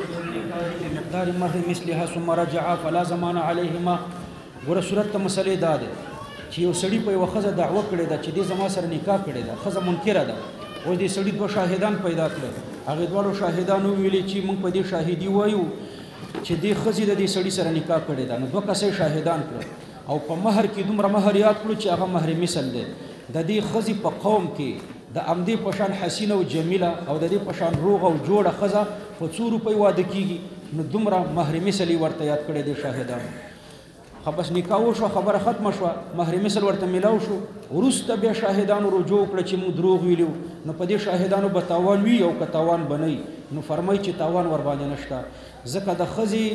بمقدار مهر مثلها ثم رجعا فلا زمان عليهما. ګوره صورت ته مسلې دا ده چې یو سړي په یوه ښځه دعوه کړې ده چې دې زما سره نکاح کړې ده، ښځه منکره ده. اوس دې سړي دوه شاهدان پیدا کړل، هغې دواړو شاهدانو وویلې چې موږ په دې شاهدي وایو چې دې ښځې د دې سړي سره نکاح کړې ده. نو دوه کسه شاهدان کړل او په مهر کې دومره مهر یاد کړو چې هغه مهر مثل دی. د دې ښځې په قوم کې د امدې په شان حسینه او جمیله او د دې په شان روغه او جوړه ښځه په 100 روپۍ واده کېږي. نو دومره مهر مثل یې ورته یاد کړی دی شاهدانو. خو بس نکاح وشوه، خبره ختمه شوه، مهر مثل ورته میلاو شو. وروسته بیا شاهدانو رجوع وکړه چې موږ دروغ ویلو. نو په دې شاهدانو به تاوان وي او که تاوان به نه وي، نو فرمایي چې تاوان ورباندې نشته، ځکه د ښځې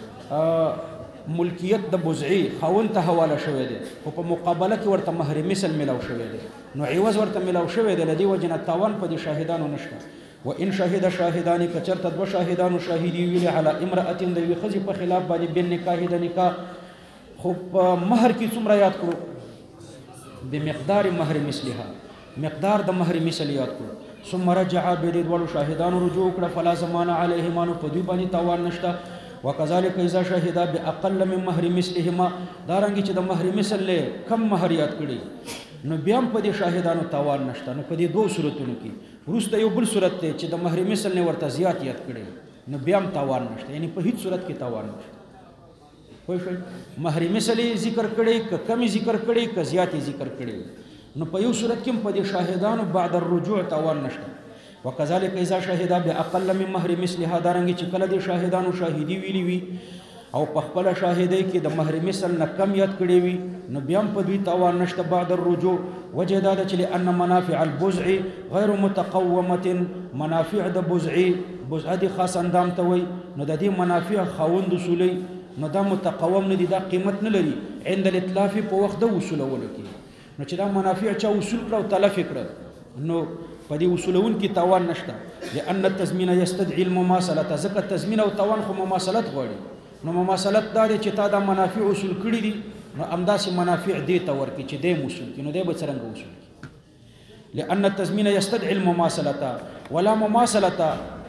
ملکیت د بزعي خاوند ته حواله شوی دی، خو په مقابله کې ورته مهر مثل میلاو شوی دی، نو عوض ورته میلاو شوی دی. له دې وجې نه تاوان په دې شاهدانو نشته. وان شهد شاهدان که چېرته دوه شاهدانو شاهدي ویلې علی امرأة د یوې ښځې په خلاف باندې بالنکاح د نکاح، خو په مهر کې څومره یاد کړو؟ بمقدار مهر مثلها، مقدار د مهر مثل یاد کړو. ثم رجعا بیا دې دواړو شاهدانو رجوع وکړه فلا زمان علیهما، نو په دوی باندې تاوان نشته. وکذلک اذا شهدا باقل من مهر مثلهما، دارنګه چې د مهر مثل له کم مهر یاد کړي نو بیا هم په دې شاهدانو تاوان نشته. نو په دې دوه صورتونو کې وروسته یو بل صورت دی چې د مهر مثل نه ورته زیات یاد کړي نو بیا هم تاوان نشته، یعنی په هیڅ صورت کې تاوان نشته. پوه شئ؟ مهر مثل ذکر کړي که کم ذکر کړي که زیات ذکر کړي، نو په یو صورت کې په دې شاهدانو بعد الرجوع تاوان نشته. وکذلک اذا شهدا باقل من مهر مثلها، دارنګه چې کله دې شاهدانو شاهدي ویلي وي او په خپل شاهدۍ کې د مهر مثل نه کم یاد کړي وي، نو بیا هم په دوی تاوان نشته بعد الرجوع. وجه دا ده چې لأن منافع البزع غیر متقومة، منافع د بزعي، بزع دي خاص اندام ته وي، نو د دې منافع خاوند وصولي، نو دا متقوم نه دي، دا قیمت نه لري عند الاتلاف په وخت د وصولولو کې. نو چې دا منافع چا وصول کړه او تلف کړه نو په دې وصولون کې تاوان نشته. لأن التضمین یستدعي المماثله، ځکه تضمین او تاوان خو مماثلت غواړي. نو مماثلت دا دی چې تا دا منافع وصول کړي دي، نو همداسې منافع دې ته ورکړي چې دی وصول کړي، نو دی به څرنګه وصول کړي. لأن التضمین یستدعي المماثله ولا مماثله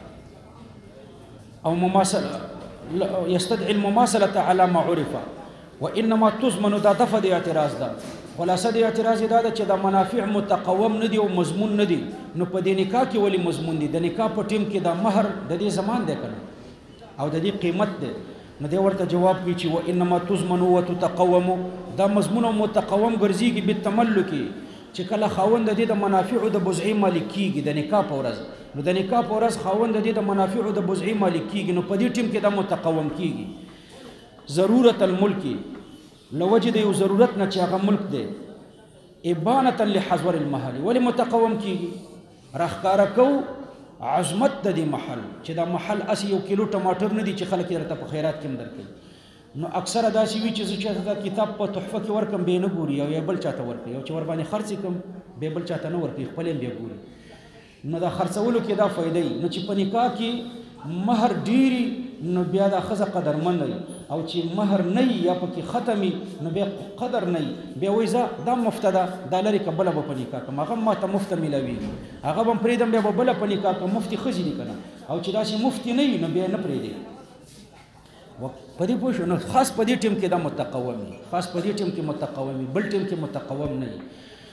او مماثله يستدعي المماثله على ما عرف، وانما تضمن دا دفع د اعتراض ده. خلاصه د اعتراض دا ده چې دا منافع متقوم نه دي او مضمون نه دي، نو په دې نکاح کې ولی مضمون دي؟ د نکاح په ټیم کې دا مهر د دې زمان دی کنه او د دې قیمت دی. نو دی ورته جواب کوي چې وانما تضمن وتتقوم، دا مضمون او متقوم ګرځيږي بالتملک، چې کله خاوند د دې د منافع د بزعي مالک کیږي د نکاح په ورځ، نو د نکاح په ورځ خاوند د دې د منافع د بزعي مالک کیږي، نو په دې ټیم کې دا متقوم کیږي. ضرورت الملک، لوجد یو ضرورت نه چې هغه ملک دی، ابانه لحضور المحل، ولی متقوم کیږي راخکاره کو عظمت د دې محل، چې دا محل اسی 1 کیلو ټماټر نه دي چې خلک درته په خیرات کې درکړي. نو اکثره داسې وي چې چې دا کتاب په تحفه کې ورکم به نه ګوري او یا بل چاته ورکړي، او چې ور باندې خرڅ کم به بل چاته نه ورکړي، خپل به ګوري. نو دا خرڅولو کې دا فائدې، نو چې په نکاح کې مہر ډیری نو بیا دا ښځه قدرمن وي، او چې مہر نه یا پکې ختمي نو بیا قدر نه بیا وایي زه دا مفته ده دا لرې که بله به په نکاح کړم، هغه ما ته مفته میلاویږي، هغه به م پرېږدم بیا به بله په نکاح کړم. مفتي ښځې دي که نه، او چې داسې مفتي نه وي نو بیا نه پرېږدي. په دې پوه شو؟ نو خاص په دې ټیم کې دا متقوم وي، خاص په دې ټیم کې متقوم وي، بل ټیم کې متقوم نه وي.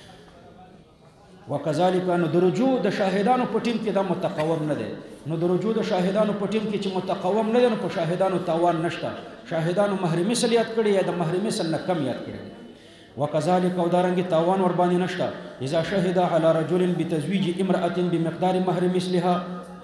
وکذالک نو د رجوع د شاهدانو په ټیم کې دا متقوم نه دی، نو د رجوع د شاهدانو په ټیم کې چې متقوم نه دی نو په شاهدانو تاوان نشته، شاهدانو مهر مثل یاد کړي یا د مهر مثل نه کم یاد کړي. وکذالک او دارنګ تاوان ور باندې نشته اذا شهد على رجل بتزويج امرأة بمقدار مهر مثلها.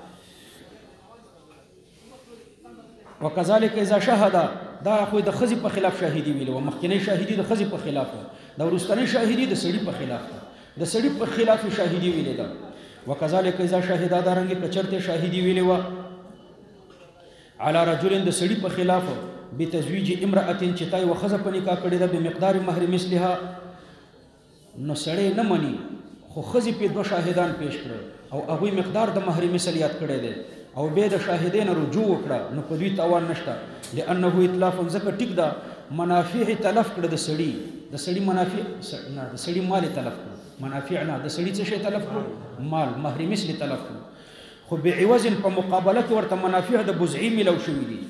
وکذالک اذا شهد، دا خو د ښځې په خلاف شاهدي ویلو، مخکینی شاهدي د ښځې په خلاف ده، د وروستنۍ شاهدي د سړي په خلاف ده، د سړي په خلاف شاهدي ویلې ده. وکذالک اذا شهد، دارنګ کچرته شاهدي ویلې و على رجل د سړي په خلاف بتزويج امرأة چې تای وخذ په نکاح کړي ده بمقدار مهر مثلها، نو سړی نه مني خو ښځې په دوه شاهدان پیش کړل او هغوی مقدار د مهر مثل یاد کړی دی او بیا د شاهدین رجوع وکړه، نو په دوی تاوان نشته. لانه اتلاف، ځکه ټیک ده منافع تلف کړه د سړي، د سړي منافع نه، د سړي مال تلف کړه، منافع نه، د سړي څه شی تلف کړه؟ مال، مهر مثل تلف کړه. خو بعوض په مقابله کې ورته منافع د بزعي ملو شوي دي.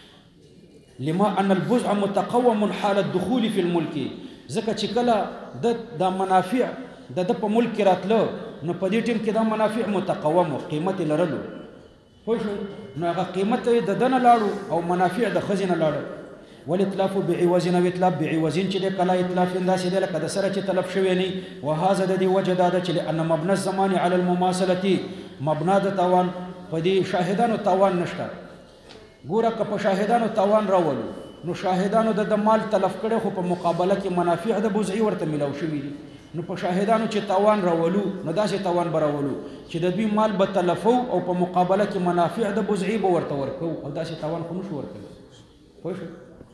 لما ان البزع متقوم حال الدخول في الملك، ځکه چې کله د منافع د په ملک راتلو نو په دې ټیم کې دا منافع متقوم قیمت لرلو خو نو هغه قیمت د دنه لاړو او منافع د خزینه لاړو. والاتلاف بعوض او اتلاف بعوض چې د کلا اتلاف انداسې د لکه د سره چې تلف شوی نه وهذا د دې وجه دا چې ان مبنى الزمان على المماثله، مبنا د توان په دې شاهدانو توان نشته. ګوره که په شاهدانو توان راولو نو شاهدانو د مال تلف کړي خو په مقابله کې منافع د بزعي ورته ملو شوي دي. نو په شاهدانو چې توان راولو نو داسې توان به راولو چې د دوی مال به تلفو او په مقابله کې منافع د بزعي به ورته ورکو او داسې توان خو نشو ورکوي. پوه شو؟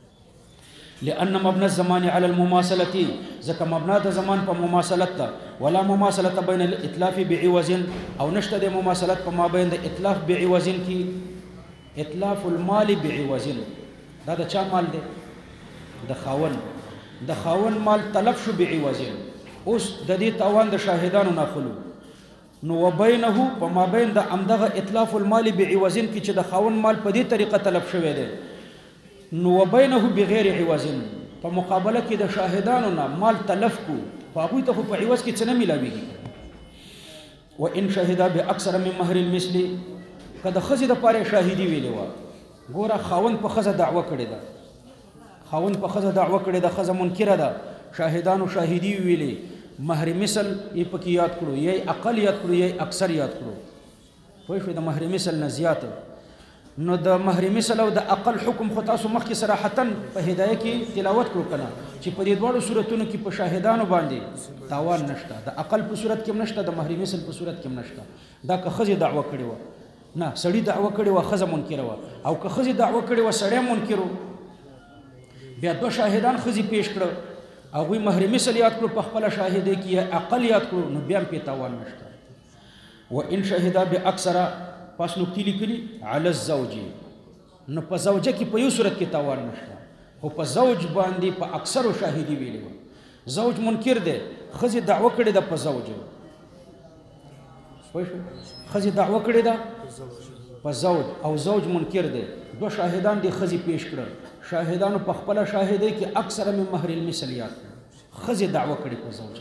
لأن مبنى الزمان على المماثلة، ځکه مبنا د زمان په مماثلت ده. ولا مماثلة بين الاتلاف بعوض، او نشته د مماثلت په مابین د اتلاف بعوض کې. اتلاف المال بعوض دا د چا مال دی؟ د خاون. د خاون مال تلف شو بعوض، اوس د دې توان د شاهدانو ناخلو نو وبینه په مابین د امدغه اتلاف المال بعوض کې چې د خاون مال په دې طریقه تلف شوی دی نو وبینه بغیر عوض، په مقابله کې د شاهدانو نه مال تلف کو خو هغوی ته خو په عوض کې څه نه میلاویږي. وان شهدا باکثر من مهر المثل، که د ښځې دپاره شاهدي ویلې وه. ګوره خاوند په ښځه دعوه کړې ده، خاوند په ښځه دعوه کړې ده، ښځه منکره ده، شاهدانو شاهدي ویلې، مهر مثل یې پکې یاد کړو، یا اقل یاد کړو یا اکثر یاد کړو. پوه شوې؟ د مهر مثل نه زیات. نو د مهر مثل او د اقل حکم خو تاسو مخکې صراحتا په هدايه کې تلاوت کړو کنه چې په دې دواړو صورتونو کې په شاهدانو باندې تاوان نشته. د اقل په صورت کې نشته، د مهر مثل په صورت کې نشته. دا که ښځې دعوه کړې وه، نه سړی دعوه کړې وه ښځه منکره وه، او که ښځې دعوه کړې وه سړی منکر و، بیا دوه شاهدان ښځې پیش کړه، هغوی مهر مثل یاد کړو په خپله شاهدۍ کې یا اقل یاد کړو، نو بیا هم پې تاوان نشته. وان شهدا باکثر، پس نکتی لیکلی علی الزوج، نو په زوجه کې په یو صورت کې تاوان نشته، خو په زوج باندې په اکثرو شاهدي ویلې وه. زوج منکر دی، ښځې دعوه کړې ده په زوج، ښځې دعوه کړې ده په زوج او زوج منکر دی، دوه شاهدان دي ښځې پیش کړه، شاهدانو په خپله شاهدۍ کې اکثر من مهر المثل یاد کړه، ښځې دعوه کړې په زوج.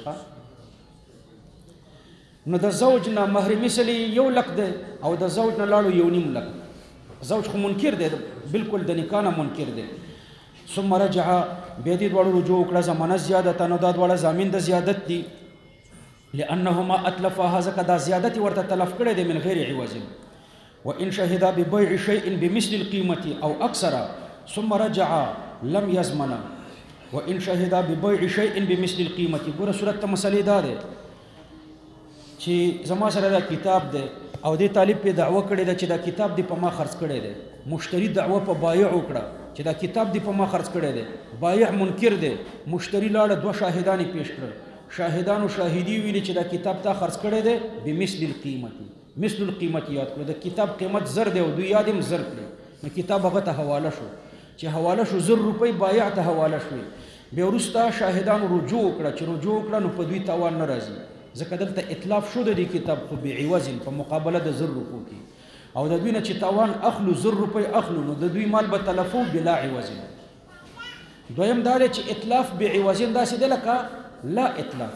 نو د زوج نه مهر مثل یو لک دی او د زوج نه لاړو یو نیم لک. زوج خو منکر دی، بالکل د نکاح نه منکر دی. ثم رجع، بیا دې دواړو رجوع وکړه زمانه زیادته، نو دا دواړه ضامن د زیادت دي. لانهما اتلفها، ځکه دا زیادت ورته تلف کړی دی من غیر عوض. وان شهدا ببيع شيء بمثل القيمه او اكثر ثم رجع لم يضمن. وان شهدا ببيع شيء بمثل القيمه، ګوره صورت ته مسلې دا دی چې زما سره دا کتاب دی او دې طالب په دعوه کړې ده چې دا کتاب دی په ما خرڅ کړی دی، مشتری دعوه په بایع وکړه چې دا کتاب دی په ما خرڅ کړی دی، بایع منکر دی، مشتری لاړه دوه شاهدان پیش کړل، شاهدانو شاهدي ویلي چې دا کتاب تا خرڅ کړی دی بمثل القیمت، مثل القیمت یاد کړو، د کتاب قیمت زر دی او دوی یاد هم زر کړی، نو کتاب هغه ته حواله شو، چې حواله شو 1000 روپۍ بایع ته حواله شوې. بیا وروسته شاهدانو رجوع وکړه، چې رجوع وکړه نو په دوی تاوان نه راځي، ځکه دلته اتلاف شو د دې کتاب خو بعوض په مقابله د 1000 روپو کې، او د دوی نه چې تاوان اخلو 1000 روپۍ اخلو نو د دوی مال به تلفو بلا عوض. دویم دا دی چې اتلاف بعوض داسې دی لکه لا اتلاف.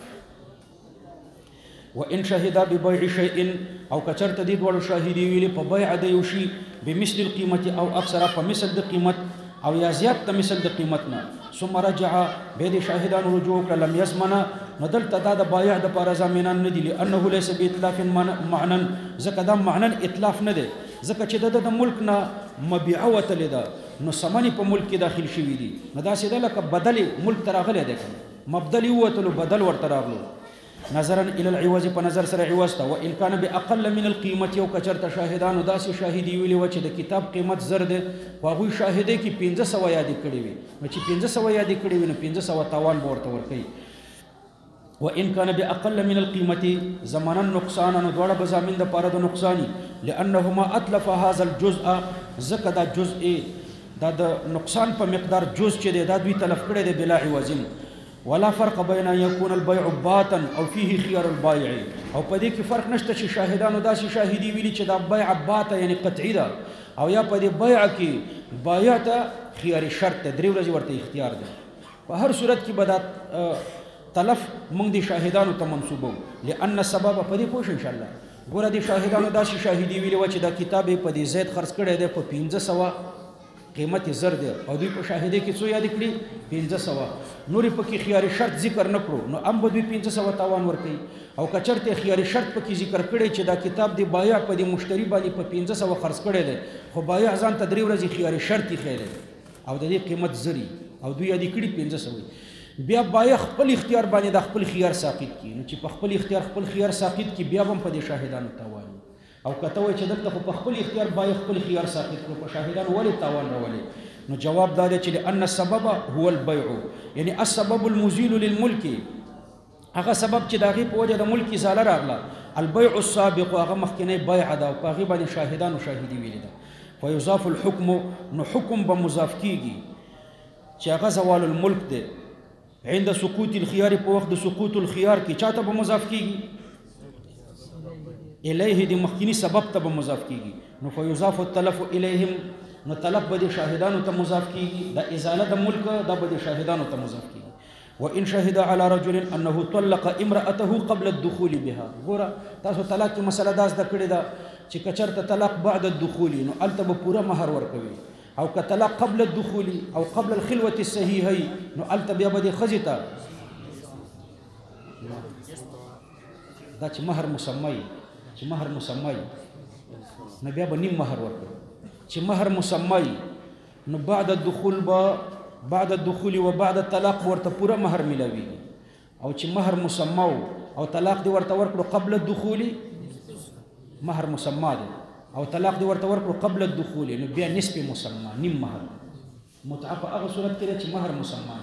وان شهدا ببيع شيء، او کچرته دې دواړو شاهدي ویلې په بیع د یو شي بمثل القیمت او اکثر، په مثل د قیمت او یا زیات د مثل د قیمت نه. ثم رجع، بیا دې شاهدانو رجوع کړه، لم يضمن، نو دلته دا د بایع دپاره ضامنان نه دي، لانه لیس باتلاف معنا، ځکه دا معنا اتلاف نه دی، ځکه چې د ملک نه مبيعه وتلې ده نو ثمن په ملک کې داخل شوي دي، نو داسې ده لکه بدل ملک ته راغلی دی، مبدل ووتلو بدل ورته راغلو. نظرا الى العوض، په نظر سره عوض ته. وان كان باقل من القيمه، یو کچرته شاهدانو داسې شاهدي ویلي و چې د کتاب قیمت زر دی، خو هغوی شاهدۍ کې 1500 یادې کړې وي، نو چې 1500 یادې کړې وي نو 1500 تاوان به ورته ورکوي. وان كان باقل من القيمه زمانا نقصانا، نو دواړه به ضامن د پاره د نقصاني، لانهما اتلف هذا الجزء، ځکه دا جزء دا د نقصان په مقدار جزء چې دی دا دوی تلف کړی دی بلا عوض. ولا فرق بين ان يكون البيع باتا او فيه خيار البائع، او په دې کې فرق نشته چې شاهدانو داسې شاهدي ویلي چې دا بیع باطه یعنی قطعي ده او یا په دې بیع کې بایع ته خیاري شرط ده 3 ورځې ورته اختیار ده په هر صورت کې به دا تلف موږ د شاهدانو ته منسوبو لأن سبب په دې پوه شو ان شاء الله ګوره د شاهدانو داسې شاهدي ویلي و چې دا کتاب یې په دې زید خرڅ کړی دی په 1500 قیمت یې زر دی او دوی په شاهدۍ کې څو یاد کړي 1500 نورې پکې خیاري شرط ذکر نه کړو نو هم به دوی 1500 تاوان ورکوي او که چېرته خیاري شرط پکې ذکر کړی چې دا کتاب د بایع په دې مشتري باندې په 1500 خرڅ کړی دی خو بایع ځان ته 3 ورځې خیاري شرط یې ایښی دی او د دې قیمت زري او دوی یاد کړي 1500 بیا بایع خپل اختیار باندې د خپل خیار ساقط کړي نو چې په خپل اختیار خپل خیار ساقط کړي بیا هم په دې شاهدانو تاوان او کته وای چې دلته په خپل اختیار بایع خپل خیار ساقط کړو په شاهدانو ولې تاوان راولي نو جواب دا دی چې ان السبب هو البيع یعنی السبب المزيل للملك هغه سبب چې داغه په وجه د ملک ازاله راغله البيع السابق هغه مخکنی بیع ده او هغه باندې شاهدانو شاهدي ویل ده فيضاف الحكم نو حکم به مضاف کیږي چې هغه زوال الملک ده عند سقوط الخيار په وخت د سقوط الخيار کې چاته به مضاف کیږي الیه د مخکنی سبب ته به مضاف کیږي نو فيضاف التلف الیهم نو طلب به شاهدانو ته مضاف کیږي د ازاله د ملک د به شاهدانو ته مضاف کیږي وان شهد على رجل انه طلق امراته قبل الدخول بها ګوره تاسو طلاق کی مسله داس د کړی دا چې کچرته طلاق بعد الدخول نو الته به پوره مہر ورکوي او که طلاق قبل الدخول او قبل الخلوه الصحيحه نو الته بیا به خزیتا دا چې مہر مسمی چې مہر مسمی نو بیا به نیم مہر ورکوي چې مہر مسمی نو بعد الدخول و بعد الطلاق ورته پوره مہر ملاوي او چې مہر مسمو او طلاق دی ورته ورکړو قبل الدخول مہر مسمى دی او طلاق دی ورته ورکړو قبل الدخول نو بیا نسب مسمى نیم مہر متعه په هغه صورت کې چې مہر مسمى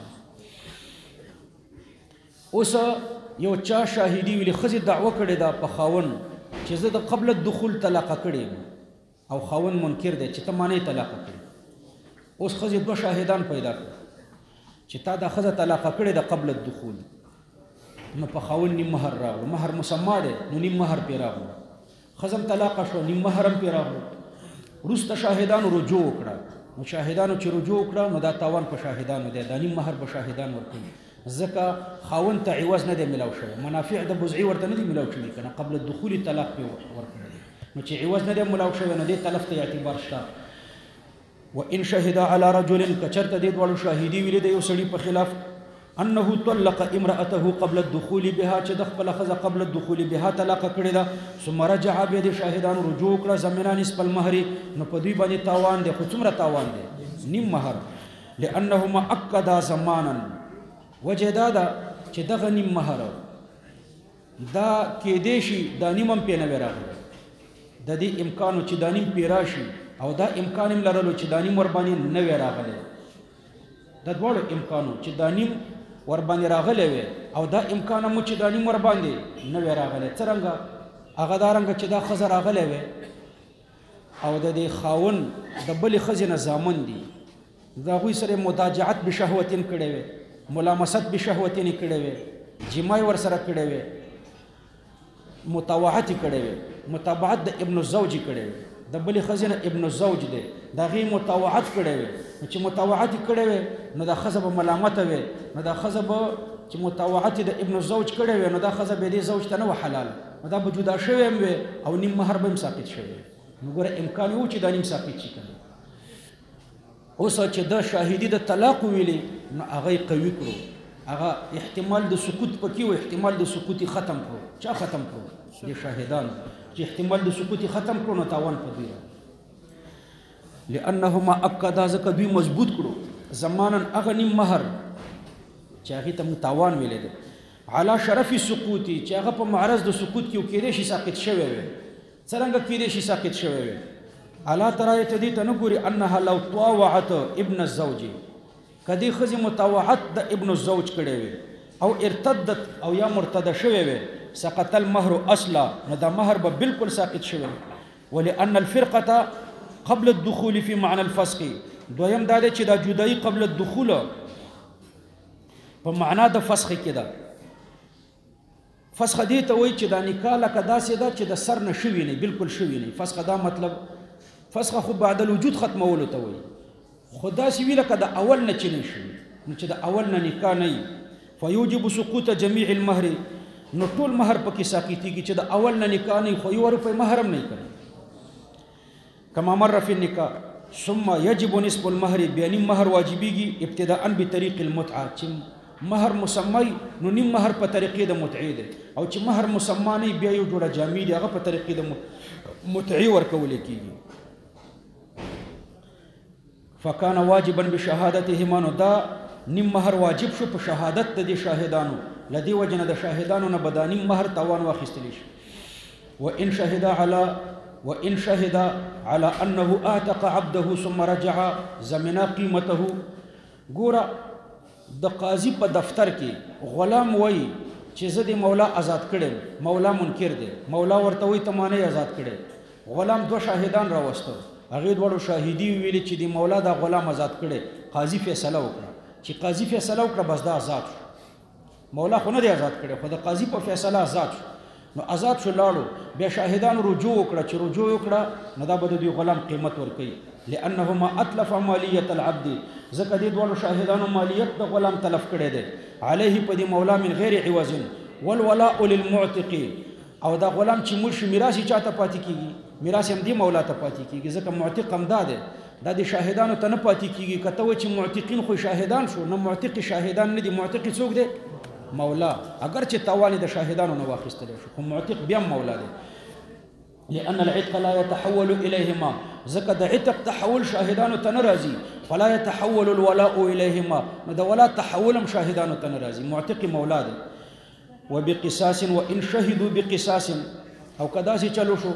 اوس یو چا شاهدي ویلي خزي دعوه کړې ده په خاون چې زه د قبل الدخول طلاق کړې او خاون منکر دی چې ته معنی طلاق کړې اوس خزي دوه شاهدان پیدا کړ چې تا دا خزه طلاق کړې ده قبل الدخول نو په خاون نیم مہر راغلو مہر مسمى دی نو نیم مہر پې راغلو خزم طلاق شو نیم مہر هم پې راغلو وروسته شاهدانو رجوع وکړه نو شاهدانو چې رجوع وکړه نو دا تاوان په شاهدانو دی دا نیم مہر په شاهدان ورکوي ځکه خاون ته عوض نه دی ملاو شوی منافع د بزعي ورته نه دی ملاو شوی کنه قبل الدخول طلاق پې ورکړی نو چې عوض نه دی ملاو شوی نو دې تلف ته اعتبار شته وان شهد على رجل کچرته دې ډول شاهدي ویل دی یو سړي په خلاف انه طلق امراته قبل الدخول بها چې د خپل خزه قبل الدخول بها طلاق کړی دا ثم رجع به د شاهدانو رجوع کړه زمينا نسب المهر نو په دوی باندې تاوان دی خو څومره تاوان دی نیم مہر لانهما اكد زمانا وجدادا چې دغه نیم مہر دا کې دیشي دا نیمم په نه راغلی د دې امکانو چې دا نیم پیراشي او دا امکان هم لرلو چې دا نیم ور باندې نه راغلی د دوړو امکانو چې دا نیم ور باندې راغلی وي او دا امکان مو چې دا نیم ور باندې نه راغلی څنګه هغه دا رنګ چې دا خزر راغلی وي او د دې خاون د بل خزینه زامن دي دا غوي سره مداجعت بشهوتین کړي وي ملامست بشهوتین کړي وي جماع ور سره کړي وي متابعت کړي وي متابعت د ابن الزوج کړي وي د بل خزینه ابن الزوج دی دا غي متابعت کړي وي چې متابعت کړي وي نو دا خزه به ملامت وي نو دا خزه به چې متابعت د ابن الزوج کړي وي نو دا خزه به دې زوج ته نه حلال نو دا به جدا شوی وي او نیم مہر به ساقط شوی نو ګوره امکان یو چې دا نیم ساقط شي کنه اوس چې دا شاهدی د طلاق ویلي نو هغه قوي کړو هغه احتمال د سکوت پکې او احتمال د سکوت ختم کړو چا ختم کړو د شاهدان چې احتمال د سکوت ختم کړو نو تاوان پدې لانهما اكد ذکر دوی مضبوط کړو زمانن اغه نیم مہر چې هغه ته تاوان ویلې ده علا شرف السقوط چې هغه په معرض د سکوت کې کېدې شي ساقط شوی وي څنګه کېدې شي ساقط شوی وي الا ترى تدي تنګوري انها لو طاوعت ابن الزوج کدی خزي متاوعت د ابن الزوج کړي وي او ارتدت او یا مرتد شوی وي سقط المهر اصلا نو دا مہر به بالکل ساقط شوی ولان الفرقه قبل الدخول في معنى الفسخ دویم دا چې دا جدای قبل الدخول په معنا د فسخ کې ده فسخ دې ته وایي چې دا نکاح لکه داسې ده چې د سر نه شوي نه بالکل شوي نه. فسخ دا مطلب فسخ خو بعد الوجود ختمولو ته وایي، خو داسې وي لکه د اول نه چې نه شوي، نو چې د اول نه نکاح نه وي. فیوجب سقوط جمیع المهر، نو ټول مهر پکې ساقطېږي چې د اول نه نکاح نه وي خو 1 روپۍ مهر هم نه وي کړی. کما مر فی النکاح ثم یجب نصف المهر، بیا نیم مهر واجبېږي ابتداء بطریق المتعه، چې مهر مسمی نو نیم مهر په طریقې د متعې دی، او چې مهر مسما نه بیا یو جوړه جامې دی هغه په طریقې د متعې ورکول کېږي. فکان واجبا بشهادتهما، نو دا نیم مهر واجب شو په شهادت د دې شاهدانو، لدې وجه نه د شاهدانو نه به دا نیم مهر تاوان واخیستلی شي. وإن شهد على أنه آتق عبده ثم رجع زمنا قيمته. ګوره د قاضي په دفتر کې غلام وایي چې زه د مولا آزاد کړم، مولا منکر دی، مولا ورته وایي ته ما نه آزاد کړی. غلام 2 شاهدان راوستل، هغې دواړو شاهدي ویلي چې د مولا دا غلام آزاد کړی. قاضي فیصله وکړه، چې قاضي فیصله وکړه بس دا آزاد شو. مولا خو نه دی آزاد کړی، خو د قاضي په فیصله آزاد شو. نو آزاد شو لاړو، بیا شاهدانو رجوع وکړه، چې رجوع وکړه نو دا به د دوی غلام قیمت ورکوي. لأنهما أتلف مالیة العبد، ځکه دې دواړو شاهدانو مالیت د غلام تلف کړی دی. علیه په دې مولا من غیر عوض والولاء للمعتق، او دا غلام چې مړ شي میراث یې چاته پاتې کېږي؟ میراث هم دې مولا ته پاتې کېږي، ځکه معتق هم دا دی، دا د شاهدانو ته نه پاتې کېږي. که ته وایې چې معتقین خو شاهدان شو، نه معتق شاهدان نه دي. معتق څوک دی؟ مولا، اگر چې تاوان د شاهدانو نه واخیستلی شو، خو معتق بیا مولا دی. لأن العتق لا يتحول إليهما، ځکه د عتق تحول شاهدانو ته نه راځي. فلا يتحول الولاء إليهما، نو د ولا تحول هم شاهدانو ته نه راځي. معتق مولا دی. وبقصاص وإن شهدوا بقصاص، او که داسې چلو شو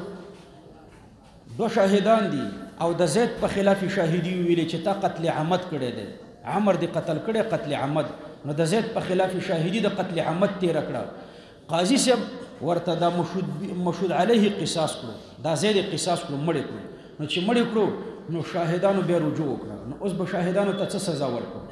2 شاهدان دي او د زید په خلاف شاهدي ویلي چې تا قتل عمد کړی دی، عمر دی قتل کړی قتل عمد، نو د زید په خلاف شاهدي د قتل عمد تیر کړه. قاضي صاحب ورته دا مشهود علیه قصاص کړو، دا زید قصاص کړو، مړ کړو. نو چې مړ کړو نو شاهدانو بیا رجوع وکړه، نو اوس به شاهدانو ته څه سزا ورکړو؟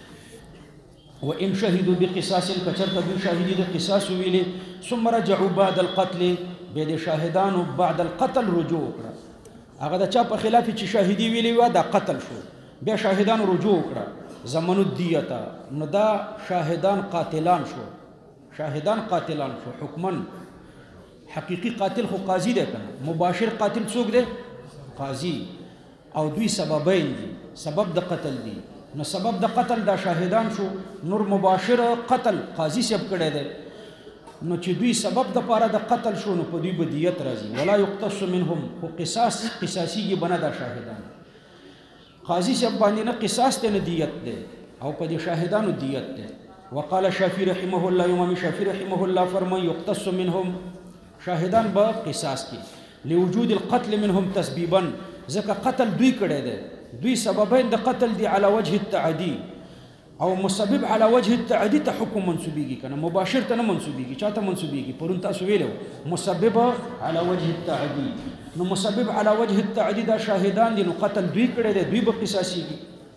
وإن شهدوا بقصاص، کچرته دوی شاهدي د قصاص ویلي، ثم رجعوا بعد القتل، بیا د شاهدانو بعد القتل رجوع وکړه. هغه د چا په خلاف چې شاهدي ویلي وه دا قتل شو، بیا شاهدانو رجوع وکړه. زمنو الدیته، نو دا شاهدان قاتلان شو، شاهدان قاتلان شو حکمن. حقیقي قاتل خو قاضي دی کنه، مباشر قاتل څوک دی؟ قاضي. او دوی سببین دي، سبب د قتل دي. نو سبب د قتل دا شاهدان شو، نور مباشر قتل قاضي صاحب کړی دی. نو چې دوی سبب د پاره د قتل شو نو په دوی به دیت راځي. ولا یقتص منهم، خو قصاصیږي بنه دا شاهدان. قاضي صاحب باندې نه قصاص ته نه دیت دی، او په دې شاهدانو دیت دی. وقال شافعي رحمه الله، امام شافعي رحمه الله فرمایي یقتص منهم، شاهدان به قصاص کی لوجود القتل منهم تسبیبا، ځکه قتل دوی کړی دی، دوی سببین د قتل دی على وجه التعدي، او مسبب على وجه التعدي ته حکم منسوبیږي کنه، مباشر ته نه منسوبیږي. چاته منسوبیږي؟ پرون تاسو ویلو مسبب على وجه التعدي، نو مسبب على وجه التعدي دا شاهدان دي، نو قتل دوی کړی دی، دوی به قصاصیږي.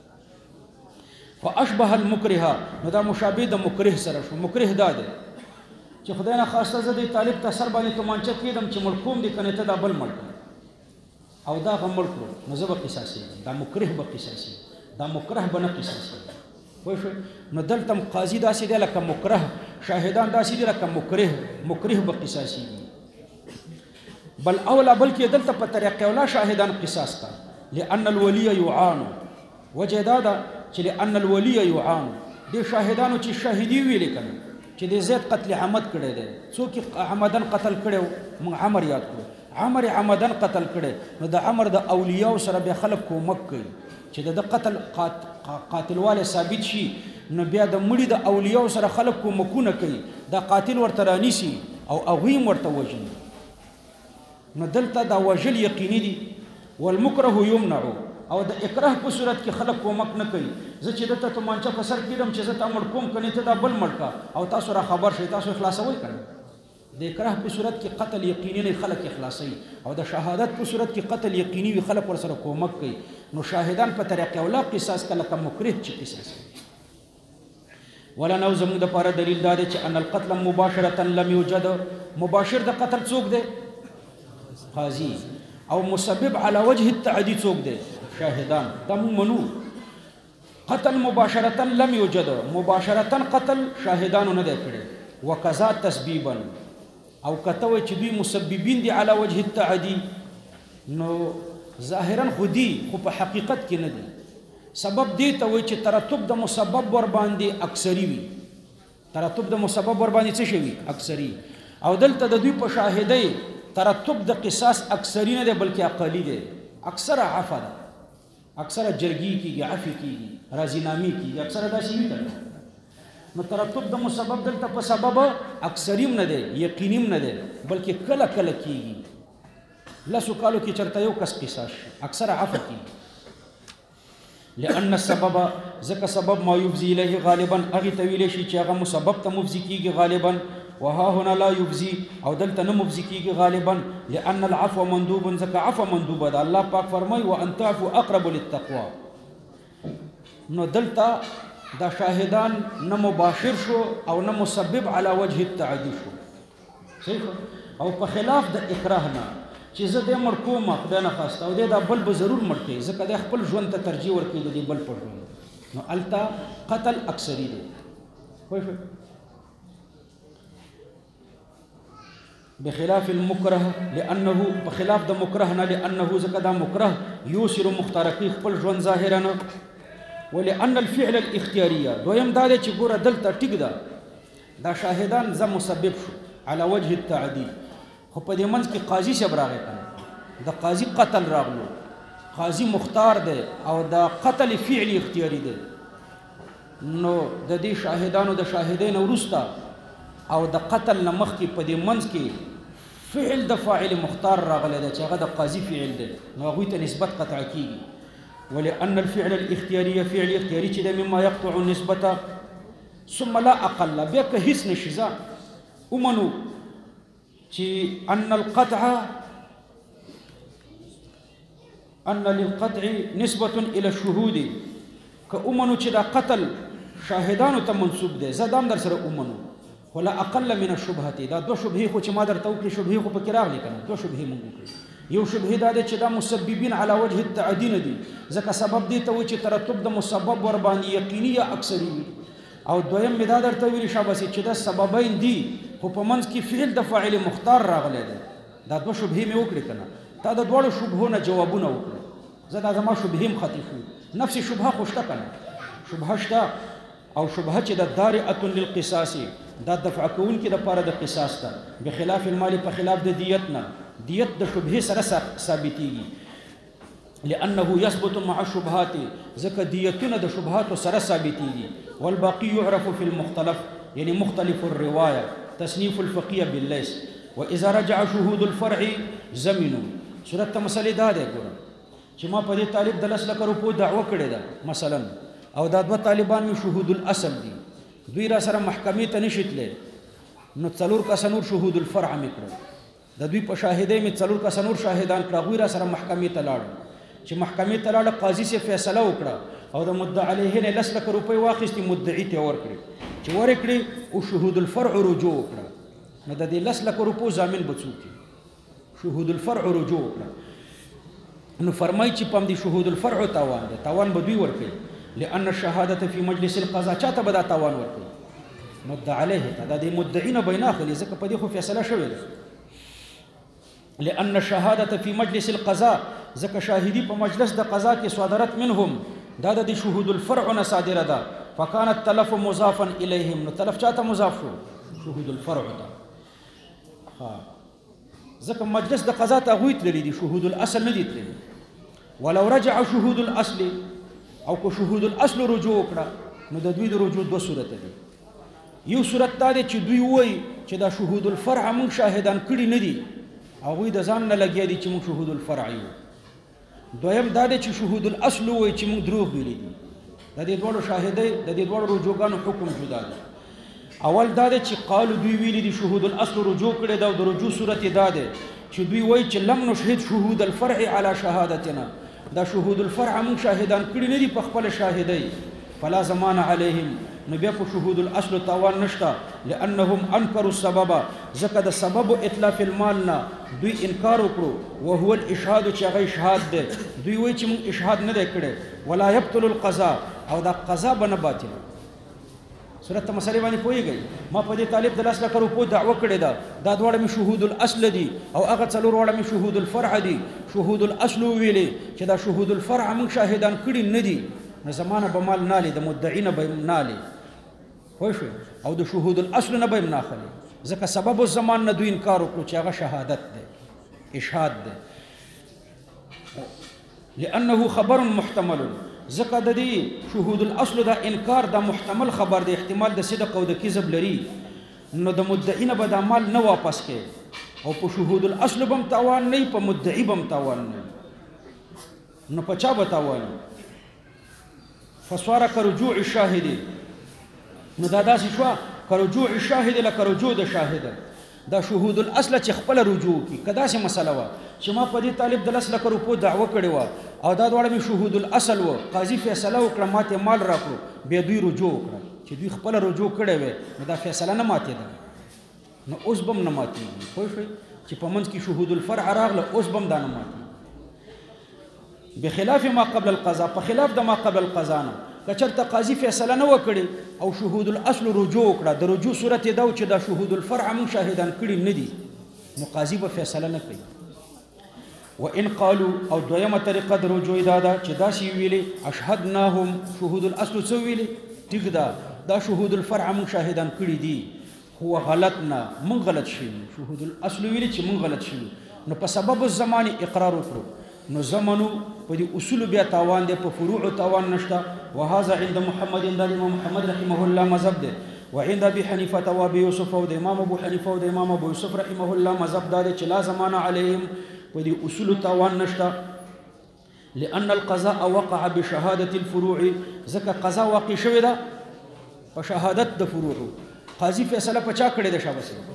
فاشبه المکره، نو دا مشابه د مکره سره شو. مکره دا دی چې خدای نه خواسته زه د طالب ته سر باندې تومانچه کېدم چې مړ کوم دي کنه ته دا بل مړ او دا غم مړ کړو، نو زه به قصاصیږم. دا مکره به قصاصیږي، دا مکره به نه قصاصیږي. پوه شوئ؟ نو دلته قاضي داسې دی لکه مکره، شاهدان داسې دي لکه مکره، مکره به قصاصیږي. بل اولا، بلکې دلته په طریقه اولا شاهدان قصاص کا، لأن الولي يعان. وجه دا ده چې لأن الولي يعان، دې شاهدانو چې شاهدي ویلې کنه چې د زید قتل عمد کړی دی، څوک عمدن قتل کړی و، موږ عمر یاد کړو، عمر عمدن قتل کړی. نو د عمر د اولیاء سره بیا خلک کومک کوي چې د قتل قاتلواله ثابت شي، نو بیا د مړي د اولیاء سره خلک کومکونه کوي، دا قاتل ورته رانیسي او هغوی هم ورته وژني. نو دلته دا وژل یقیني دي. والمکره یمنع، او د اکراه په صورت کې خلک کومک نه کوي. زه چې دته تومانچه په سر کېدم چې زه تا مړ کوم کنې ته دا بل مړ کا، او تاسو را خبر شئ، تاسو خلاصوئ کنه. د اکراه په صورت کې قتل یقیني نه، خلک اخلاصي. او د شهادت په صورت کې قتل یقیني وي، خلک ور سره کومک کوي. نو شاهدان په طریقه اولا قصاص کله کم مکره چې قصاص. ولنا زموږ دپاره دلیل دا دی چې ان القتل مباشرة لم یوجد، مباشر د قتل څوک دی؟ قاضي. او مسبب على وجه التعدي څوک دی؟ شاهدان. دا موږ منو. قتل مباشرة لم یوجد، مباشرة قتل شاهدانو نه دی کړی. وکذا تسبیبا، او کته وایي چې دوی مسببین دي على وجه التعدي، نو ظاهرا خو دي خو په حقیقت کې نه دي. سبب دی ته وایي چې ترتب د مسبب ور باندې اکثري وي. ترتب د مسبب ور باندې څه شي وي؟ اکثري. او دلته د دوی په شاهدۍ ترتب د قصاص اکثري نه دی بلکې اقلي دی. اکثره عفا ده، اکثره جرګي کېږي، عفي کېږي، راضینامي کېږي، اکثره داسې وي کنه. نو ترتب د مسبب دلته په سبب اکثریم نه دی، یقینیم نه دی، بلکې کله کله کېږي. لسو کالو کې چرته یو کس قصاص شي، اکثره عفا کېږي. لأن السبب ذکر سبب ما يفزي إليه غالبا اغي تویل شي چې هغه مسبب ته مفزي کیږي غالبا، وها هنا لا يفزي او دلته نه مفزي کیږي غالبا، لأن العفو مندوب ذکر عفو مندوب ده. الله پاک فرمای وان تعفو اقرب للتقوى. نو دلته دا شاهدان نه مباشر شو او نه مسبب على وجه التعدي شو، صحیح. او په خلاف د اکراه نه چې زه د مړ کوم خدای نه خواسته او دا بل به ضرور مړ کوي ځکه د خپل ژوند ته ترجیح ورکوي د دې بل په ژوند، نو الته قتل اکثري دی. پوه شو؟ بخلاف المکره لانه بخلاف د مکره نه، لانه ځکه دا مکره یوسر مختارقي خپل ژوند ظاهرا نه. ولأن الفعل الاختیاریه دویم دا دی چې ګوره دلته ټیک ده دا شاهدان زه مسبب شو على وجه التعدي، خو په دې منځ کې قاضي صاحب راغی کنه، د قاضي قتل راغلو، قاضي مختار دی او دا قتل فعلی اختیاري دی. نو د دې شاهدانو د شاهدین وروسته او د قتل نه مخکې په دې منځ کې فعل د فاعل مختار راغلی دی چې هغه د قاضي فعل دی، نو هغوی ته نسبت قطع کیږي. ولأن الفعل الاختياري فعل اختياري چې د مما يقطع النسبة ثم لا اقل، بیا که هیڅ نشي ځه ومنو چې ان القطع ان للقطع نسبة الى الشهود، که ومنو چې دا قتل شاهدانو ته منسوب دی زه دام در سره ومنو. ولا اقل من الشبهه، دا دو شبهه خو چې ما درته وکړي شبهه خو پکې راغلي کنه، دو شبهه مونږ وکړي. یو شبهه دا دی چې دا مسببین علی وجه التعدی نه دي ځکه سبب دی ته وایي چې ترتب د مسبب ور باندې یقیني یا اکثري وي. او دویم مې دا درته ویلي شاباسي چې دا سببین دي خو په منځ کې فعل د فاعل مختار راغلی دی. دا دوه شبهې مې وکړې کنه، تا د دواړو شبهو نه جوابونه وکړه، زه دا زما شبهې هم ختې شو. نفس شبهه خو شته کنه، شبهه شته او شبهه چې د دارعة للقصاص دا دفع کوونکې دپاره د قصاص ته، بخلاف المال په خلاف د دیت نه، دیت د شبهې سره ثابتېږي. لأنه يثبت مع الشبهات ځکه دیتونه د شبهاتو سره ثابتېږي. والباقي يعرف في المختلف يعني مختلف الرواية تصنيف الفقيه بالليس. وإذا رجع شهود الفرع زمنوا صورت ته مسلې دا دی ګوره چې ما په دې طالب د 10 لکه روپو دعوه کړې ده مثلا، او دا دوه طالبان مې شهود الاصل دي، دوی را سره محکمې ته نشي تللی، نو 4 کسه نور شهود الفرع مې کړل، د دوی په شاهدۍ مې 4 کسه نور شاهدان کړه، هغوی را سره محکمې ته لاړل. چې محکمې ته لاړه قاضي سے فیصله وکړه او د مدعا علیه نه 10 لکه روپۍ واخیستې، مدعي ته ورکړي، چې ورکړي او شهود الفرع رجوع وکړه، نو د دې 10 لکه روپو ضامن به څوک وي؟ شهود الفرع رجوع وکړه. نو فرمایي چې په همدې شهود الفرع تاوان دی، تاوان به دوی ورکوي. لأن الشهادة في مجلس القضاء چاته به دا تاوان ورکوي؟ مدعا علیه ته، دا د مدعي نه به یې نه اخلي ځکه په دې خو فیصله شوې ده. لأن الشهادة في مجلس القضاء ځکه شاهدي په مجلس د قضا کې صادرت منهم دا د شهود الفرع نه صادره ده. فكانت تلف مضافا الیهم، نو تلف چاته مضاف شو؟ شهود الفرع ته. ځکه مجلس د قضا ته هغوی تللي دي، شهود الاصل نه دي تللي. ولو رجع شهود الاصل او که شهود الاصل رجوع وکړه نو د دوی د رجوع دوه صورت دي. یو صورت دا دی چې دوی وایي چې دا شهود الفرع موږ شاهدان کړي نه دي، هغوی د ځان نه لګیا دي چې موږ شهود الفرع یو. دویم دا دی چې شهود الاصل وایي چې موږ دروغ ویلي دي. د دې دواړو شاهدۍ د دې دواړو رجوعګانو حکم جدا دی. اول دا دی چې قالو دوی ویلي دي شهود الاصل رجوع کړی دا، او د رجوع صورت یې دا دی چې دوی وایي چې لم نشهد شهود الفرع على شهادتنا، دا شهود الفرع موږ شاهدان کړي نه دي په خپله شاهدۍ. فلا زمان علیهم، نو بیا په شهود الاصل تاوان نشته لانهم انکروا السبب ځکه د سبب اتلاف المال نه دوی انکار وکړو وهو الاشهاد چې هغه اشهاد دی دوی وایي چې موږ اشهاد نه دی کړی ولا یبطل القضاء او دا قضا به نه باطله صورت مسئله باندې پوهیږئ ما په دې طالب د 10 لک روپو دعوه کړې ده دا دواړه مې شهود الاصل دي او هغه څلور واړه مې شهود الفرع دي شهود الاصل ویلې چې دا شهود الفرع موږ شاهدان کړي نه دي نو زمانه به مال نالي د مدعین به نالي خو شو او د شهود الاصل نه به ناخلي ځکه سبب الزمان نه دوی انکار وکړو چې هغه شهادت ده اشهاد ده لانه خبر محتمل ځکه د دې شهود الاصل دا انکار دا محتمل خبر دی احتمال د صدق او د کذب لري نو د مدعی نه به دا مال نه واپس کې او په شهود الاصل بم تاوان نه په مدعی بم تاوان نه نو په چا به تاوان فصار كرجوع الشاهد نو دا داسې شوه كرجوع الشاهد لکه رجوع د شاهد دا شهود الاصل چې خپل رجوع کی کدا سي مسله وا چې ما په دې طالب د 10 لک روپو دعوه کړې و او دا دواړه می شهود الاصل و قاضي فیصله وکړه ماته مال راکړو به دوی رجوع وکړه چې دوی خپل رجوع کړي وي نو دا فیصله نه ماته ده نو اوس بم نه ماته خو شوي چې په منځ کې شهود الفرع راغله اوس بم دا نه ماته بخلاف ما قبل القضاء په خلاف د ما قبل القضاء نه کچرته قاضي فیصله نه وکړي او شهود الاصل رجوع وکړه د رجوع صورت دا چې دا شهود الفرع من شاهدان کړي نه دي نو قاضي به فیصله نه کوي وان قالوا او دویمه طریقه د رجوع دا ده چې دا شی ویلي اشهدناهم شهود الاصل څه ویلي ټیک ده دا شهود الفرع من شاهدان کړي دي هو غلط نه من غلط شي شهود الاصل ویلي چې من غلط شي نو په سبب الزمان اقرار وکړو نو زمانو په دې اصول بیا تاوان دي په فروع تاوان نشته وهذا عند محمد د امام محمد رحمه الله مذهب ده وعند ابي حنيفه وابي يوسف او د امام ابو حنيفه او د امام ابو يوسف رحمه الله مذهب ده چې لا زمان عليهم په دې اصول تاوان نشته لان القضاء وقع بشهاده الفروع ځکه قضا واقع شوی ده په شهادت د فروع قاضي فیصله پچا کړی ده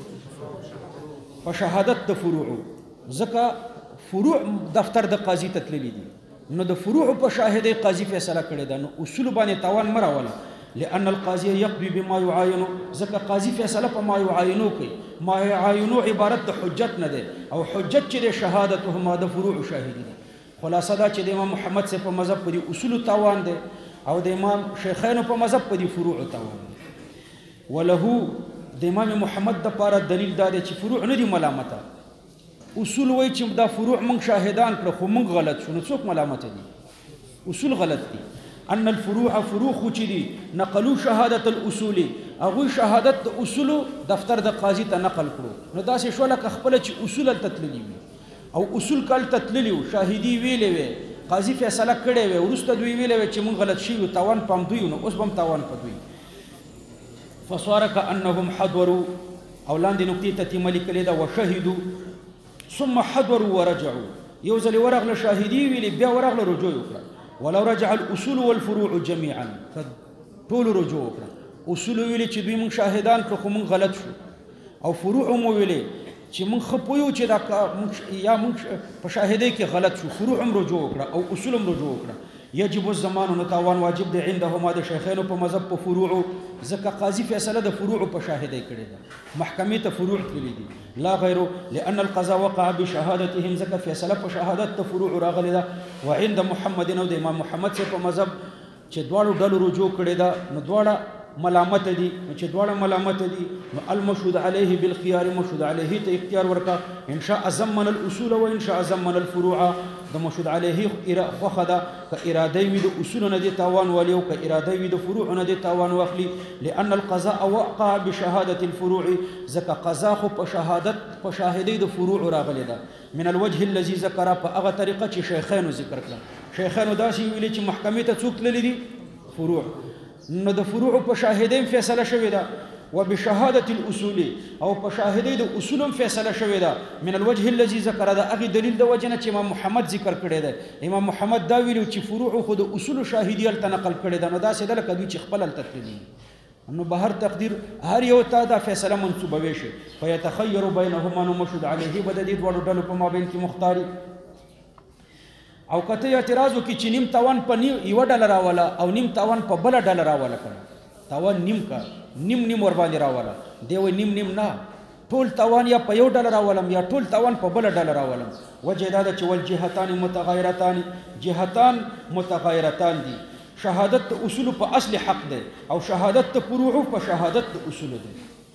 شابه په شهادت د فروع ځکه فروع دفتر د قاضي تتللی دي نو د فروع په شاهده قاضي فیصله کړی ده نو اصول باندې تاوان مراوله لان القاضي يقضي بما يعاين ځکه قاضي فیصله په ما يعاينو کوي ما يعاينو عبارت د حجت نه ده او حجت چې د شهادتهما د فروع شاهدي دي خلاصه دا چې د امام محمد سے په مذهب په اصول تاوان ده او د امام شیخین په مذهب په فروع تاوان ده وله د امام محمد د پاره دلیل دا ده چې فروع نه دي ملامته اصول وای چې دا فروع موږ شاهدان کړ خو موږ غلط شو نو څوک ملامت دي اصول غلط دي ان الفروع فروع خو چې دي نقلوا شهادت الاصول هغه شهادت اصول دفتر د قاضي ته نقل کړو نو دا څه شو لکه خپل چې اصول تتللی او اصول کال تتللی شاهدی ویلې وی قاضي فیصله کړې وی ورسته دوی ویلې چې موږ غلط شي او تاوان پام دوی نو اوس بم تاوان پدوي فصار كانهم حضروا او لاندې نقطې ته تیملی کړي دا وشهدوا ثم حضروا ورجعوا يوزل ورغل شاهدي ویلي بیا ورغل رجوع وکړه ولو رجع الاصول والفروع جميعا طول رجوع وکړه اصول ویلي چې دوی موږ شاهدان کړو خو موږ غلط شو او فروع مو ویلي چې موږ خپویو چې دا یا موږ په شاهدۍ کې غلط شو فروع هم رجوع وکړه او اصول هم رجوع وکړه يجب الزمان نتاوان واجب دی عندهما د شیخینو په مذهب په فروع ځکه قاضي فیصله د فروع په شاهدۍ کړې ده محکمې ته فروع تللی دي لا غیر لان القضاء وقع بشهادتهم ځکه فیصله په شهادت ته فروع راغلی ده وعند محمد او د امام محمد څخه په مذهب چې دواړو ډلو رجوع کړې ده نو دواړه ملامت دي چې دواړه ملامت دي نو المشهود عليه بالخيار مشهود عليه ته اختیار ورکا ان شاء زمن الاصول وان شاء زمن الفروع د مشهود عليه خدا ک اراده وي د اصول نه دي تاوان ولي او ک اراده وي د فروع نه دي تاوان واخلي لان القضاء وقع بشهاده الفروع زکه قضا خو په شهادت په شاهدي د فروع راغلي ده من الوجه الذي ذكر په هغه طریقه چې شیخانو ذکر کړل شیخانو داسي ویلي چې محکمې ته څوک تللی دي فروع نو د فروع په شاهدین فیصله شوې ده وبشهاده الاصول او په شاهدې د اصولم فیصله شوې ده من الوجه الذي ذكر ده اغه دلیل د وجنه چې امام محمد ذکر کړی ده امام محمد دا ویلو چې فروع خو د اصول شاهدی ال تنقل کړی ده نو دا څه دل کدي چې خپل ال تقلید نو بهر تقدیر هر یو تا دا فیصله منسوبه وشي فيتخير بينهما مشهود عليه بددید وړو ډلو په مابین کې مختاری او کته اعتراض وکي چې نیم تاوان په یو ډالر راواله او نیم تاوان په بل ډالر راواله کړه تاوان نیم کا نیم ور باندې راولا دی وای نیم نه ټول تاوان یا په یو ډالر راولم یا ټول تاوان په بل ډالر راولم وجه دا ده چې ول جهتان متغایرتان جهتان متغایرتان دي شهادت اصول په اصل حق ده او شهادت فروع په شهادت اصول ده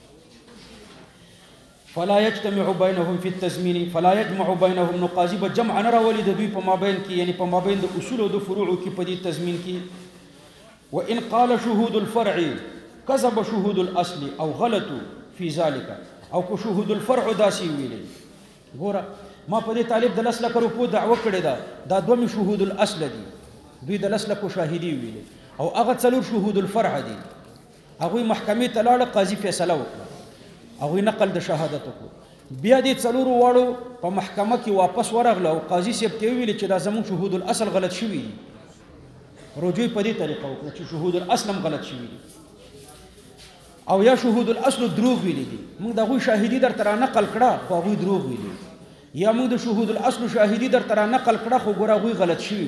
فلا يجتمع بينهم في التزمين فلا يجمع بينهم نقاضي بجمع نرى ولد دوی په مابین کې یعنی په مابین د اصول او د فروع کې په دې تضمین کې وان قال شهود الفرع كذب شهود الاصل او غلط في ذلك او کو شهود الفرع داسي ویلې ګوره ما په دې طالب د لسله کرو په دعوه کړې دا دوه شهود الاصل دي دوی د لسله کو شاهدي ویلې او هغه څلور شهود الفرع دي هغه محکمې ته لاړ قاضي فیصله وکړه هغه نقل د شهادت وکړو بیا دې څلور واړو په محکمه کې واپس ورغله او قاضي صاحب ته ویل چې دا زموږ شهود الاصل غلط شوی رجوع په دې طریقه وکړه چې شهود الاصل هم غلط شوی او یا شهود الاصل دروغ ویلي دي موږ دغه شاهدي در تر نقل کړه خو هغه دروغ ویلي یا موږ د شهود الاصل شاهدي در تر نقل کړه خو ګوره هغه غلط شوی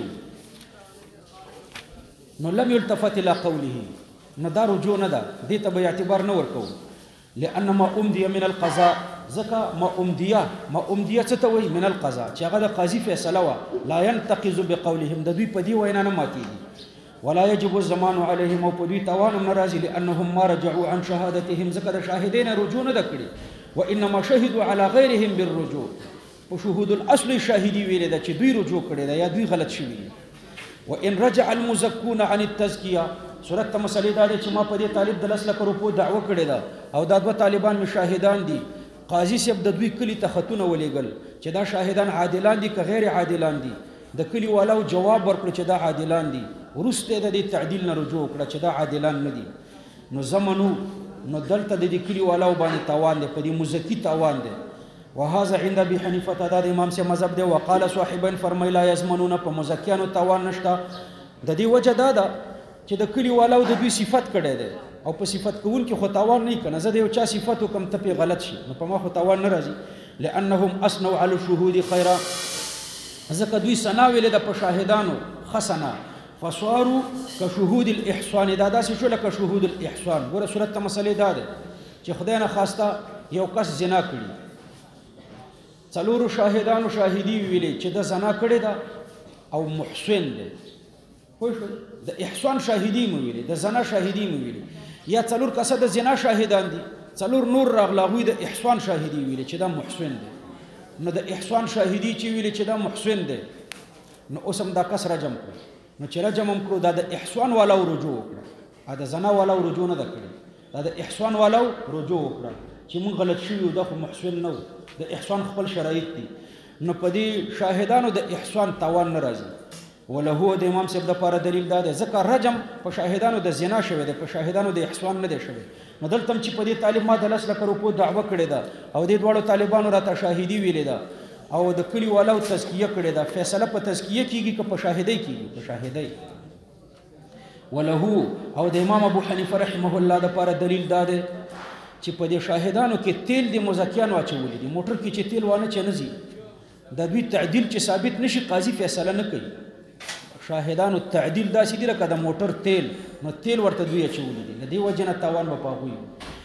نو لم يلتفت الى قوله نه دا رجوع نه ده دې ته به اعتبار نه ورکو لأن ما أمدي من القضاء زكا ما أمدي ستوي من القضاء چې هغه د قاضي فیصله لا ينتقض بقولهم د دوی په دی وینا نه ماتېږي ولا يجب الزمان عليهم او په دوی توان ناراضي لأنهم ما رجعوا عن شهادتهم زکه د شاهدین رجوع نه کړي وانما شهدوا على غيرهم بالرجوع وشهود الاصل شاهدي ویل دا چې دوی رجوع کړي دا یا دوی غلط شوی وان رجع المزكون عن التزكيه صورت مسلې دا چې ما په دې طالب د 10 لک روپو دعوه کړې ده او دا دوه طالبان می شاهدان دي قاضي صاحب د دوی کلی ته خطونه ولېګل چې دا شاهدان عادلان دي که غیر عادلان دي د کلی والو جواب ورکړ چې دا عادلان دي ورسته د دې تعدیل نه رجوع کړ چې دا عادلان نه دي نو زمنو نو دلته د دې کلی والو باندې تاوان دي په دې مزکی تاوان دي وهذا عند ابي حنيفه دا امام سے مذهب دی وقال صاحبين فرمایلا يزمنون په مزکیانو تاوان نشتا د دې وجه دا ده چې د کلی والو د دوی صفت کړي دي او په صفت کول کې خو تاوان نه کنه زه د یو چا صفت کوم ته په غلط شي نو په ما خو تاوان نه راځي لانهم اثنوا على الشهود خيرا ځکه دوی ثنا ویل د په شاهدانو حسنا فصاروا كشهود الاحسان دا داسې شو لکه شهود الاحسان ګوره صورت ته مسلې دا ده چې خدای نه خواسته یو کس زنا کړي څلورو شاهدانو شاهدي ویلې چې د زنا کړي دا او محسن دی خو د احسان شاهدی مو ویلي د زنا شاهدی مو ویلي یا څلور کسه د زنا شاهدان دي څلور نور راغلاوی د احسان شاهدی ویلي چې دا محسن دی نو د احسان شاهدی چې ویلي چې دا محسن دی نو اوسم دا کس رجم کړو نو چې رجم هم کړو دا د احسان والا رجوع وکړه دا زنا والا رجوع نه کړی دا د احسان والا رجوع وکړه چې مونږ غلط شوی دا خو محسن نه د احسان خپل شرایط دي نو په دې شاهدانو د احسان تاوان نه راځي وله د امام صاحب د لپاره دلیل دا ده ځکه رجم په شاهدانو د زنا شوی دی په شاهدانو د احسان نه دی شوی نو دلته چې په دې طالب ما د 10 لک روپو دعوه کړې ده او دې دوړو طالبانو راته شاهدي ویلې ده او د کلی والو تزکیه کړې ده فیصله په تزکیه کیږي که په شاهدۍ کیږي په شاهدۍ وله او د امام ابو حنیفه رحمه الله د لپاره دلیل دا ده چې په دې شاهدانو کې تیل د مزکیانو اچولې دي موټر کې چې تیل وانه چنځي د دوی تعدیل چې ثابت نشي قاضي فیصله نه کوي شاهدانو تعدیل داسې دي لکه د موټر تیل نو تیل ورته دوی اچولي دي د دې وجه نه تاوان به په هغوی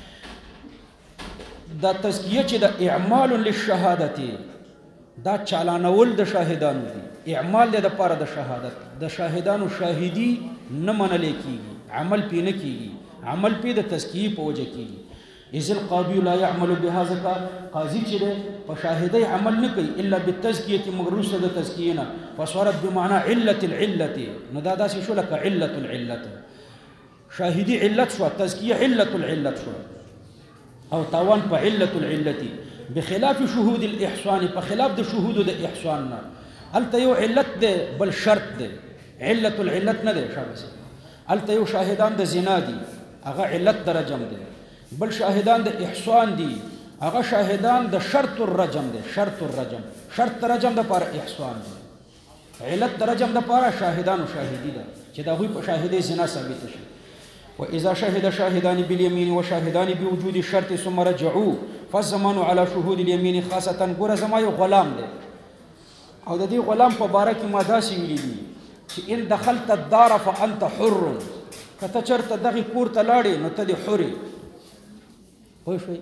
دا تزکیه چې د اعمال للشهادت دا چالانول د شاهدانو دي اعمال د لپاره د شهادت د شاهدانو شاهدي نه منل کیږي عمل پې نه کیږي عمل پې د تزکیه په وجه کیږي اذ القاضي لا يعمل بهذا قاضي چې په شاهدۍ عمل نه کوي الا بالتزکیه مگر وروسته د تزکیه نه فصارت بمعنى علة العلة نو دا داسې شو لکه علة العلة شاهدي علت شو تزکیه علة العلة شو او تاوان په علة العلة بخلاف شهود الاحسان په خلاف د شهود د احسان نه هلته یو علت ده بل شرط ده علة العلت نه ده شابه هلته یو شاهدان د زنا دي هغه علت د رجم ده بل شاهدان د احسان دي هغه شاهدان د شرط الرجم دي شرط الرجم شرط رجم د پر احسان دي علت د رجم د پر شاهدان او شاهدی ده چې دا هوی په شاهدی زنا ثابت شي واذا شهد شاهدان باليمين وشاهدان بوجود الشرط ثم رجعوا فالزمان على شهود اليمين خاصه ګور زما یو غلام ده او د دې غلام په باره کې ما داسې ویلي دي چې ان دخلت الدار فانت حر کته چرته دغه کور ته لاړې نو ته دې حورې پوه شوې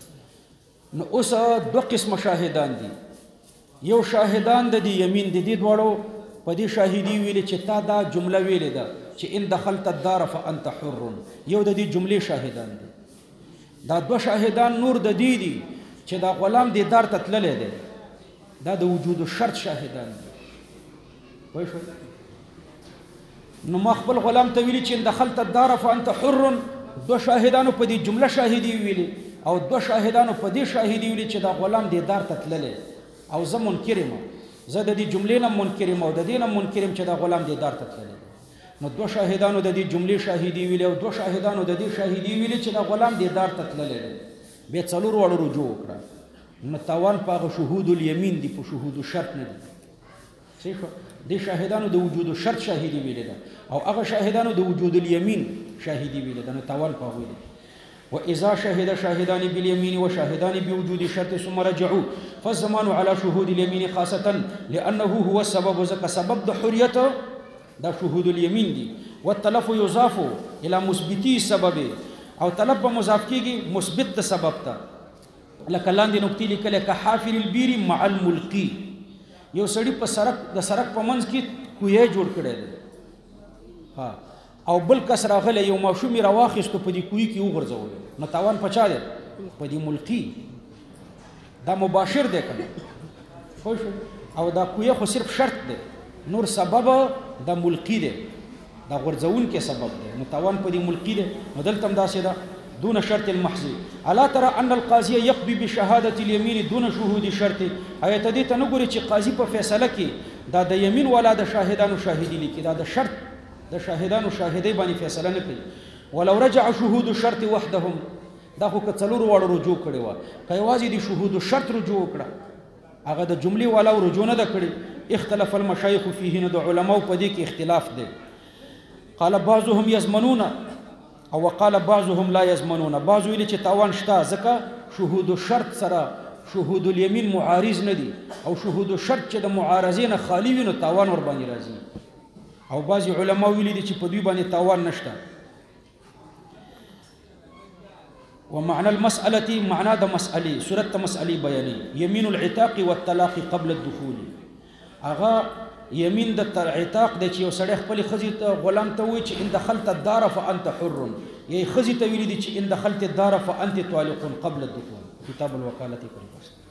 نو اوس دوه قسمه شاهدان دي یو شاهدان د دې یمین د دې دواړو په دې شاهدي ویلې چې تا دا جمله ویلې ده چې ان دخلت الدار فانت حر یو د دې جملې شاهدان دي دا دوه شاهدان نور د دې دي چې دا غلام دې دار ته تللی دی دا د وجود شرط شاهدان دي پوه شو نو ما خپل غلام ته ویلي چې ان دخلت الدار فانت حر دوه شاهدانو په دې جمله شاهدي ویلې او دوه شاهدانو په دې شاهدي ویلي چې دا غلام دې دار ته تللی او زه منکر یم زه د دې جملې نه منکر یم او د دې نه منکر یم چې دا غلام دې دار ته تللی نو دوه شاهدانو د دې جملې شاهدي ویلې او دوه شاهدانو د دې شاهدي ویلې چې دا غلام دې دار ته تللی دی بیا څلور واړو رجوع وکړه نو تاوان په هغه شهود الیمین دی په شهود شرط نه دی صحیح شو دې شاهدانو د وجود شرط شاهدي ویلې ده او هغه شاهدانو د وجود الیمین شاهدي ویلې ده نو تاوان په هغوی دی وإذا شهد شاهدان باليمين وشاهدان بوجود الشرط ثم رجعوا فالزمان على شهود اليمين خاصة لأنه هو السبب وذاك سبب د حرية دا شهود اليمين دي والتلف يضاف إلى مثبتي السبب او طلب مضاف کیږي مثبت د سبب ته لکه لاندې نقطې لیکلې كحافر البير مع الملقي یو سړی په سرک په منځ کې کوی جوړ کړی دی ها او بل کس راغلی یو ماشوم یې راواخیستو په دې کوی کې وغورځولو نو تاوان په چا دی په دې ملقي دا مباشر دی که نه پوه شو او دا کویه خو صرف شرط دی نور سبب دا ملقي دی دا غورځونکی سبب دی نو تاوان په دې ملقي دی نو دلته هم داسې ده دون شرط المحض الا ترى ان القاضي يقضي بشهاده اليمين دون شهود الشرط آیا ته دې ته نه ګورې چې قاضي په فیصله کې دا د یمین والا د شاهدانو شاهدي لیکي دا د شرط د شاهدانو شاهدۍ باندې فیصله نه کوي ولو رجع شهود الشرط وحدهم دا خو که څلور واړو رجوع کړې وه که یوازې د شهود الشرط رجوع وکړه هغه د جملې والاو رجوع نه ده کړې اختلف المشایخ فیه نو د علماو په دې کې اختلاف دی قال بعضهم یضمنون او وقال بعضهم لا یضمنون بعض ویلي چې تاوان شته ځکه شهود الشرط سره شهود الیمین معارض نه دي او شهود الشرط چې د معارضې نه خالی وي نو تاوان ور باندې راځي او بعضی علما ویلي دي چې په دوی باندې تاوان نشته ومعنى المسألة معنا د مسألې صورت مسألې بیانې یمین العتاق والطلاق قبل الدخول هغه یمین د عتاق د چې یو سړی خپل ښځې ته غلام ته وایي چې ان دخلت الدار فانت حر یې ښځې ته ویلي دي چې ان دخلت الدار فانت طالق قبل الدخول کتاب الوکالة